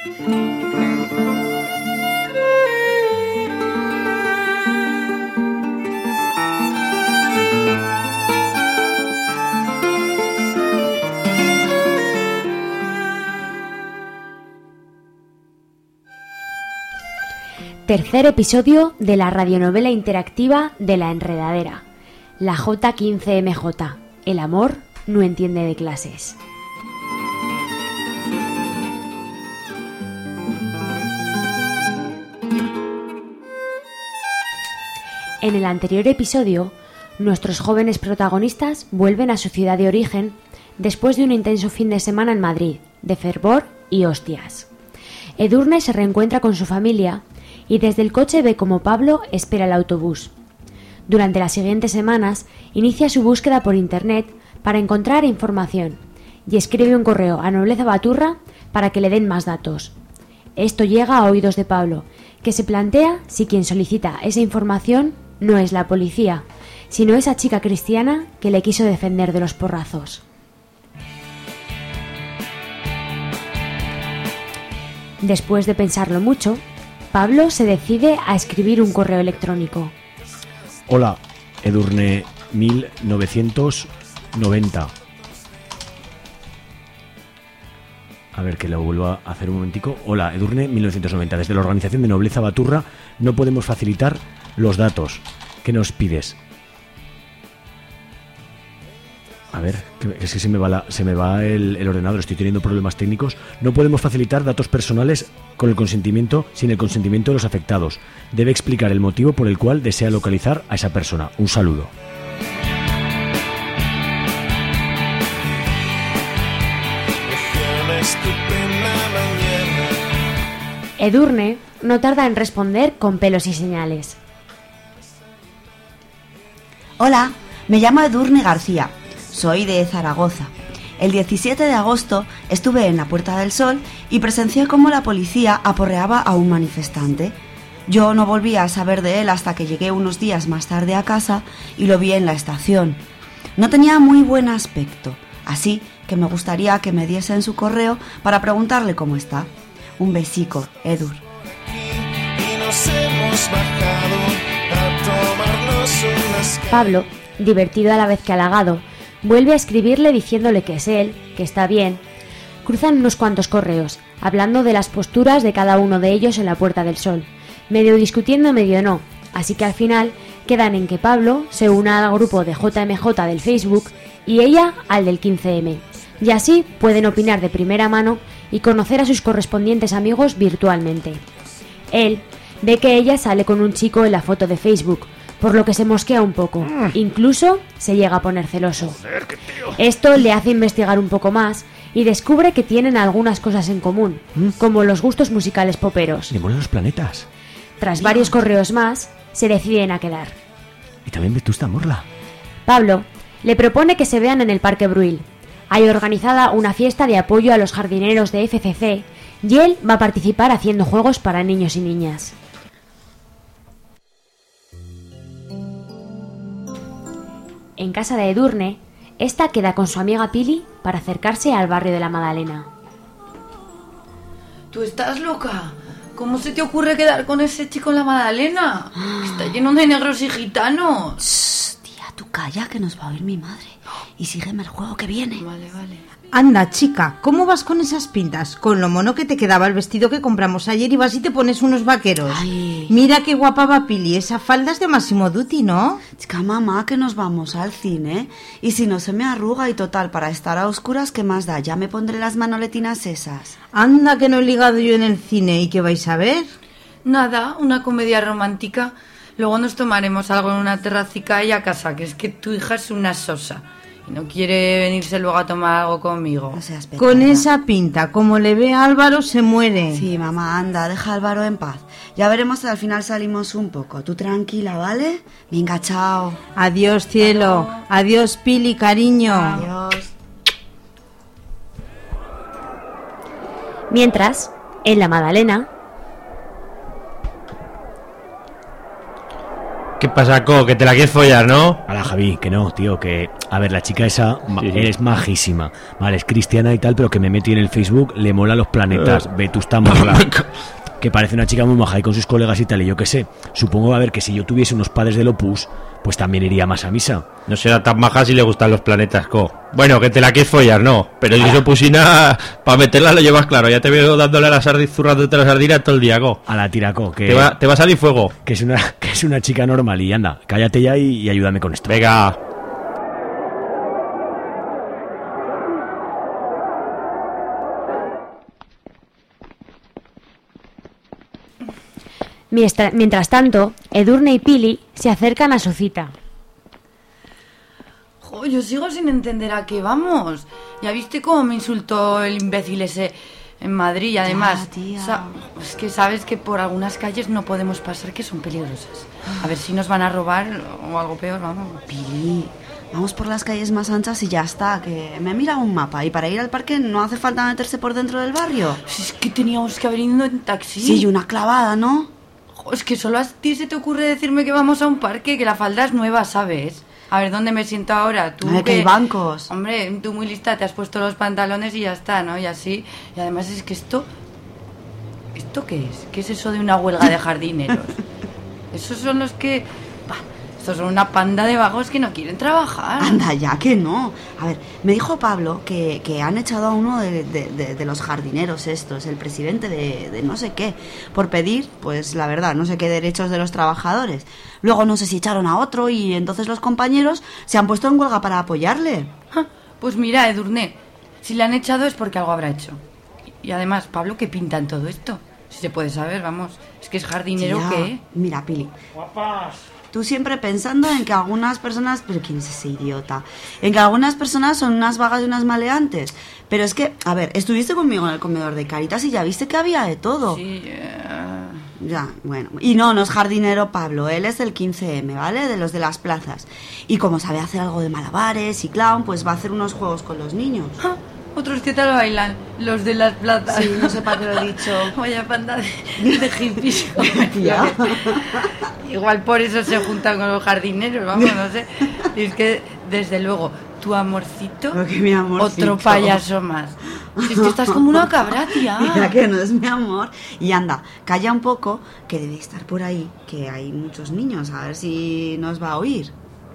Tercer episodio de la radionovela interactiva de La Enredadera, la J15MJ, el amor no entiende de clases. En el anterior episodio, nuestros jóvenes protagonistas vuelven a su ciudad de origen después de un intenso fin de semana en Madrid, de fervor y hostias. Edurne se reencuentra con su familia y desde el coche ve como Pablo espera el autobús. Durante las siguientes semanas inicia su búsqueda por internet para encontrar información y escribe un correo a Nobleza Baturra para que le den más datos. Esto llega a oídos de Pablo, que se plantea si quien solicita esa información no es la policía, sino esa chica cristiana que le quiso defender de los porrazos. Después de pensarlo mucho, Pablo se decide a escribir un correo electrónico. Hola, Edurne 1990. A ver, que lo vuelvo a hacer un momentico. Hola, Edurne 1990. Desde la organización de Nobleza Baturra no podemos facilitar los datos. ¿Qué nos pides? A ver, es que se me va el ordenador, estoy teniendo problemas técnicos. No podemos facilitar datos personales sin el consentimiento de los afectados. Debe explicar el motivo por el cual desea localizar a esa persona. Un saludo. Edurne no tarda en responder con pelos y señales. Hola, me llamo Edurne García. Soy de Zaragoza. El 17 de agosto estuve en la Puerta del Sol y presencié cómo la policía aporreaba a un manifestante. Yo no volví a saber de él hasta que llegué unos días más tarde a casa y lo vi en la estación. No tenía muy buen aspecto, así que me gustaría que me diesen su correo para preguntarle cómo está. Un besico, Edur. Pablo, divertido a la vez que halagado, vuelve a escribirle diciéndole que es él, que está bien. Cruzan unos cuantos correos, hablando de las posturas de cada uno de ellos en la Puerta del Sol, medio discutiendo, medio no, así que al final quedan en que Pablo se una al grupo de JMJ del Facebook y ella al del 15M, y así pueden opinar de primera mano y conocer a sus correspondientes amigos virtualmente. Él ve que ella sale con un chico en la foto de Facebook, por lo que se mosquea un poco, incluso se llega a poner celoso. Esto le hace investigar un poco más y descubre que tienen algunas cosas en común, como los gustos musicales poperos. Le molan los planetas. Tras varios correos más, se deciden a quedar. Y también Vetusta Morla. Pablo le propone que se vean en el Parque Bruil. Hay organizada una fiesta de apoyo a los jardineros de FCC y él va a participar haciendo juegos para niños y niñas. En casa de Edurne, esta queda con su amiga Pili para acercarse al barrio de la Madalena. ¿Tú estás loca? ¿Cómo se te ocurre quedar con ese chico en la Madalena? Está lleno de negros y gitanos. Shh, tía, tú calla que nos va a oír mi madre. Y sígueme el juego que viene. Vale. Anda, chica, ¿cómo vas con esas pintas? Con lo mono que te quedaba el vestido que compramos ayer y vas y te pones unos vaqueros. Ay. Mira qué guapa va Pili, esa falda es de Massimo Dutti, ¿no? Chica, mamá, que nos vamos al cine. Y si no se me arruga y total, para estar a oscuras, ¿qué más da? Ya me pondré las manoletinas esas. Anda, que no he ligado yo en el cine. ¿Y qué vais a ver? Nada, una comedia romántica. Luego nos tomaremos algo en una terracica y a casa, que es que tu hija es una sosa. Y no quiere venirse luego a tomar algo conmigo. No seas petada. Con esa pinta, como le ve a Álvaro, se muere. Sí, mamá, anda, deja a Álvaro en paz. Ya veremos si al final salimos un poco. Tú tranquila, ¿vale? Venga, chao. Adiós, cielo. Adiós, Pili, cariño. Adiós. Mientras, en la Madalena... ¿Qué pasa, Co? Que te la quieres follar, ¿no? Hola, Javi, que no, tío, que... A ver, la chica esa Sí. es majísima. Vale, es cristiana y tal, pero que me metí en el Facebook, le mola los planetas, Vetusta Morla. Que parece una chica muy maja y con sus colegas y tal, y yo qué sé. Supongo, a ver, que si yo tuviese unos padres del Opus, pues también iría más a misa. No será tan maja si le gustan los planetas, Co. Bueno, que te la quieres follar, no. Pero si eso pusina, para meterla lo llevas claro. Ya te veo dándole a la sardina, zurrándote la sardina todo el día, Co. A la tiraco, que... Te va a salir fuego. Que es una chica normal y anda, cállate ya y ayúdame con esto. Venga. Mientras tanto, Edurne y Pili se acercan a su cita. Jo, yo sigo sin entender a qué vamos. ¿Ya viste cómo me insultó el imbécil ese en Madrid? Y además, tía. es que sabes que por algunas calles no podemos pasar, que son peligrosas. A ver si nos van a robar o algo peor, vamos. Pili, vamos por las calles más anchas y ya está, que me he mirado un mapa y para ir al parque no hace falta meterse por dentro del barrio. Si es que teníamos que haber ido en taxi. Sí, y una clavada, ¿no? Jo, es que solo a ti se te ocurre decirme que vamos a un parque, que la falda es nueva, ¿sabes? A ver, ¿dónde me siento ahora? Tú A ver, que hay bancos. Hombre, tú muy lista, te has puesto los pantalones y ya está, ¿no? Y así. Y además es que esto... ¿Esto qué es? ¿Qué es eso de una huelga de jardineros? Esos son los que... Bah, estos son una panda de vagos que no quieren trabajar. Anda, ya que no. A ver, me dijo Pablo que han echado a uno de los jardineros estos, el presidente de no sé qué, por pedir, pues la verdad, no sé qué derechos de los trabajadores. Luego no sé si echaron a otro y entonces los compañeros se han puesto en huelga para apoyarle. Ja, pues mira, Edurne, si le han echado es porque algo habrá hecho. Y además, Pablo, ¿qué pinta en todo esto? Si se puede saber, vamos. Es que es jardinero, Tía, ¿qué? Mira, Pili. Tú siempre pensando en que algunas personas... ¿Pero quién es ese idiota? En que algunas personas son unas vagas y unas maleantes. Pero es que, a ver, estuviste conmigo en el comedor de Caritas y ya viste que había de todo. Sí, Ya, bueno. Y no es jardinero Pablo, él es del 15M, ¿vale? De los de las plazas. Y como sabe hacer algo de malabares y clown, pues va a hacer unos juegos con los niños. ja, otros que tal bailan, los de las plazas. Sí, no sé para qué lo he dicho. Vaya panda de hippies. Tía. Igual por eso se juntan con los jardineros, vamos, no sé. Y es que, desde luego, tu amorcito, Pero que mi amorcito. otro payaso más. Si es que estás como una cabra, tía. Mira que no es mi amor. Y anda, calla un poco, que debe estar por ahí, que hay muchos niños, a ver si nos va a oír.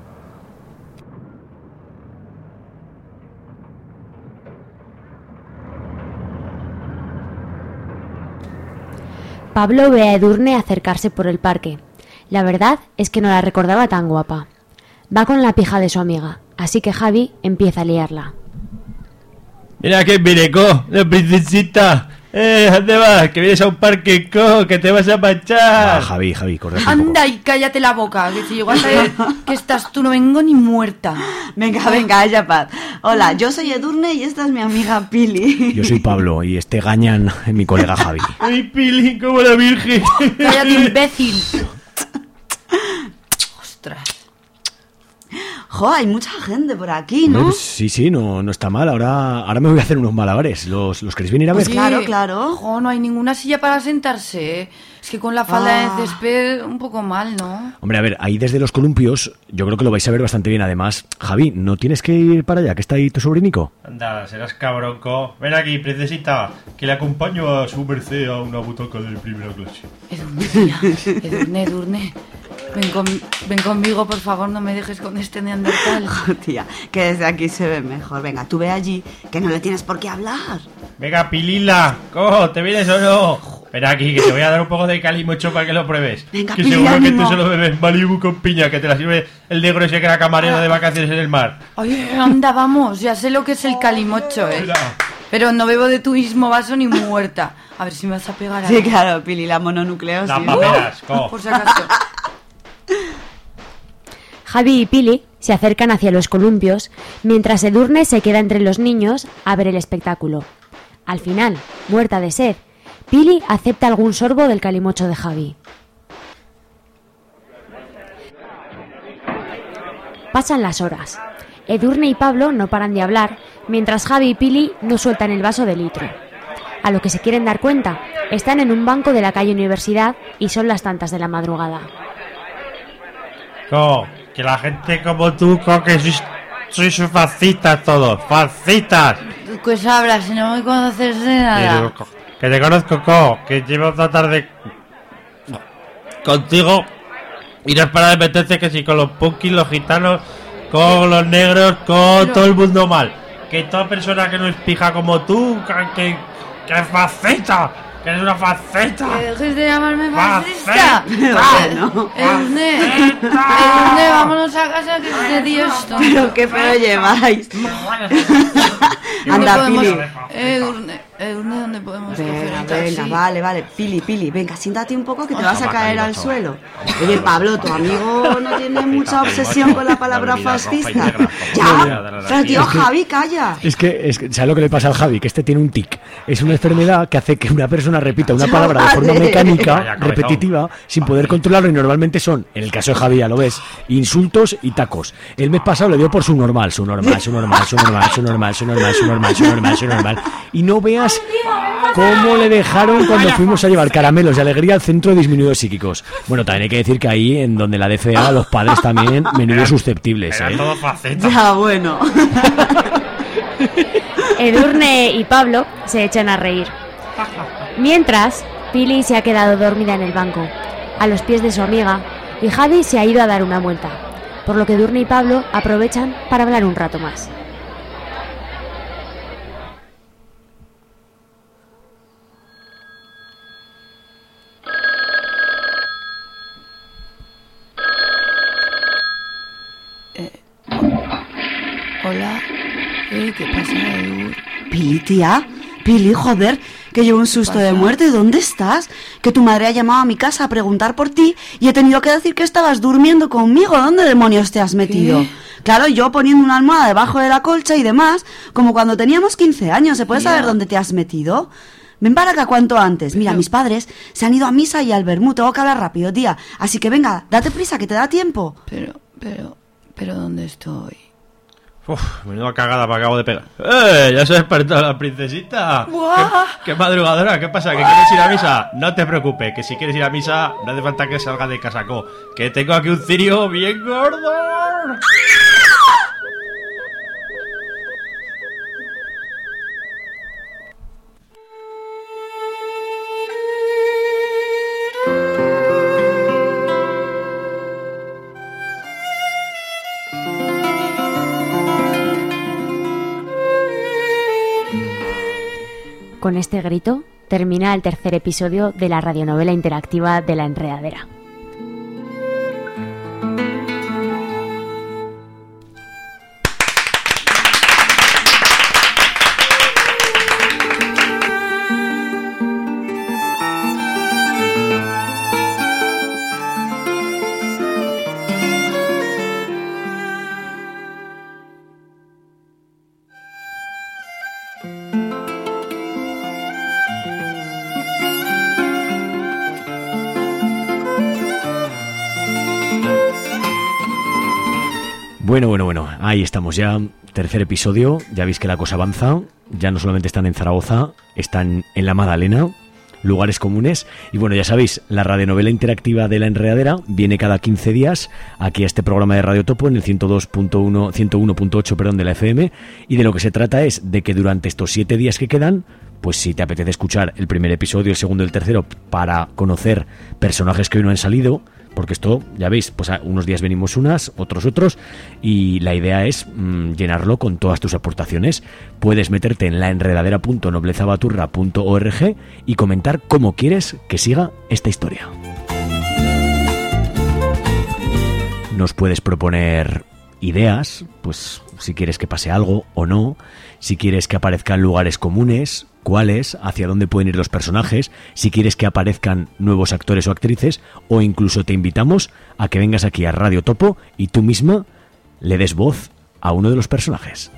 Pablo ve a Edurne acercarse por el parque. La verdad es que no la recordaba tan guapa. Va con la pija de su amiga, así que Javi empieza a liarla. Mira que viene, Co, la princesita. ¿Dónde vas? Que vienes a un parque, Co, que te vas a manchar. Javi, corre un poco. Anda y cállate la boca, que si llego a saber que estás tú no vengo ni muerta. Venga, haya paz. Hola, yo soy Edurne y esta es mi amiga Pili. Yo soy Pablo y este gañan es mi colega Javi. ¡Ay, Pili, como la virgen! Cállate, imbécil. Ostras. Jo, hay mucha gente por aquí, ¿no? Pues sí, no está mal. Ahora me voy a hacer unos malabares. ¿Los queréis venir a ver? Pues claro. Jo, no hay ninguna silla para sentarse. Es que con la falda de césped un poco mal, ¿no? Hombre, a ver, ahí desde los columpios yo creo que lo vais a ver bastante bien. Además, Javi, ¿no tienes que ir para allá? ¿Que está ahí tu sobrinico? Anda, serás cabrón, Co. Ven aquí, princesita, que le acompaño a su merced a una butaca de primera clase. Edurne. Ven conmigo, por favor, no me dejes con este neandertal. Jo, tía, que desde aquí se ve mejor. Venga, tú ve allí, que no le tienes por qué hablar. Venga, Pilila, Co, ¿te vienes o no? Ven aquí, que te voy a dar un poco de calimocho para que lo pruebes. Venga, que Pili, seguro que ánimo. tú solo bebes Malibu con piña, que te la sirve el negro ese que era camarero de vacaciones en el mar. Oye, anda, vamos, ya sé lo que es el calimocho, Mira. Pero no bebo de tu mismo vaso ni muerta. A ver si me vas a pegar a Sí, claro, Pili, la mononucleosis. Las paperas, Co. por si acaso. Javi y Pili se acercan hacia los columpios, mientras Edurne se queda entre los niños a ver el espectáculo. Al final, muerta de sed, Pili acepta algún sorbo del calimocho de Javi. Pasan las horas. Edurne y Pablo no paran de hablar, mientras Javi y Pili no sueltan el vaso de litro. A lo que se quieren dar cuenta, están en un banco de la calle Universidad y son las tantas de la madrugada. Que la gente como tú, que sois fascistas todos, fascistas. ¿Tú qué sabrás si no me conoces de nada? Que te conozco, que llevo toda tarde contigo y no es para de meterte que si con los punkis, los gitanos, con los negros, con todo el mundo mal. Que toda persona que no es pija como tú, que es fascista, que eres una fascista. ¿Que dejes de llamarme fascista? Bueno. Edurne, vámonos a casa que es de Dios. Pero qué feo lleváis. Anda, Pili. Edurne, ¿dónde podemos coger un taxi? Venga, vale. Pili, venga, siéntate un poco que te vas a caer al suelo. Oye, Pablo, tu amigo no tiene mucha obsesión con la palabra fascista. Ya, pero tío, Javi, calla. Es que, ¿sabes lo que le pasa al Javi? Que este tiene un tic. Es una enfermedad que hace que una persona repita una palabra de forma mecánica, repetitiva, sin poder controlarlo, y normalmente son, en el caso de Javi, ya lo ves, insultos y tacos. El mes pasado le dio por su normal. Y no veas cómo le dejaron cuando fuimos a llevar caramelos de alegría al centro de disminuidos psíquicos. Bueno, también hay que decir que ahí, en donde la DCA, los padres también, menudo susceptibles, ¿eh? Ya, bueno. Edurne y Pablo se echan a reír. Mientras, Pili se ha quedado dormida en el banco, a los pies de su amiga, y Javi se ha ido a dar una vuelta, por lo que Edurne y Pablo aprovechan para hablar un rato más. Hola. ¿Qué pasa, Edur? Pili, tía. Pili, joder, que llevo un susto de muerte. ¿Dónde estás? Que tu madre ha llamado a mi casa a preguntar por ti y he tenido que decir que estabas durmiendo conmigo. ¿Dónde demonios te has metido? ¿Qué? Claro, yo poniendo una almohada debajo de la colcha y demás, como cuando teníamos 15 años. ¿Se puede saber dónde te has metido? Ven para acá cuanto antes. Mira, mis padres se han ido a misa y al vermú. Tengo que hablar rápido, tía. Así que venga, date prisa, que te da tiempo. Pero ¿dónde estoy? Menuda cagada me acabo de pegar. Ya se ha despertado la princesita. ¿Qué madrugadora? ¿Qué pasa? ¿Que quieres ir a misa? No te preocupes, que si quieres ir a misa no hace falta que salga de casacó, que tengo aquí un cirio bien gordo. Con este grito termina el tercer episodio de la radionovela interactiva de La Enredadera. Bueno, ahí estamos ya, tercer episodio, ya veis que la cosa avanza, ya no solamente están en Zaragoza, están en la Madalena, lugares comunes, y bueno, ya sabéis, la radionovela interactiva de La Enredadera viene cada 15 días aquí a este programa de Radio Topo en el 101.8 de la FM, y de lo que se trata es de que durante estos 7 días que quedan, pues si te apetece escuchar el primer episodio, el segundo y el tercero, para conocer personajes que hoy no han salido, porque esto, ya veis, pues unos días venimos unas, otros, y la idea es llenarlo con todas tus aportaciones. Puedes meterte en laenredadera.noblezabaturra.org y comentar cómo quieres que siga esta historia. Nos puedes proponer ideas, pues si quieres que pase algo o no, si quieres que aparezcan lugares comunes, cuáles, hacia dónde pueden ir los personajes, si quieres que aparezcan nuevos actores o actrices, o incluso te invitamos a que vengas aquí a Radio Topo y tú misma le des voz a uno de los personajes.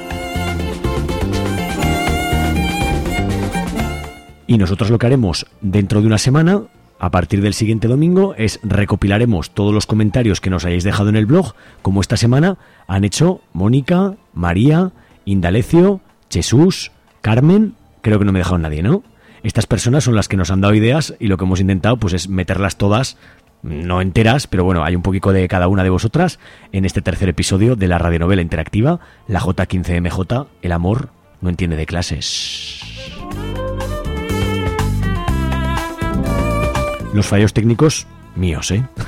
Y nosotros lo que haremos dentro de una semana, a partir del siguiente domingo, es recopilaremos todos los comentarios que nos hayáis dejado en el blog, como esta semana han hecho Mónica, María, Indalecio, Jesús, Carmen. Creo que no me he dejado nadie, ¿no? Estas personas son las que nos han dado ideas y lo que hemos intentado pues es meterlas todas no enteras, pero bueno, hay un poquito de cada una de vosotras en este tercer episodio de la radionovela interactiva, la J15MJ, el amor no entiende de clases. Los fallos técnicos míos,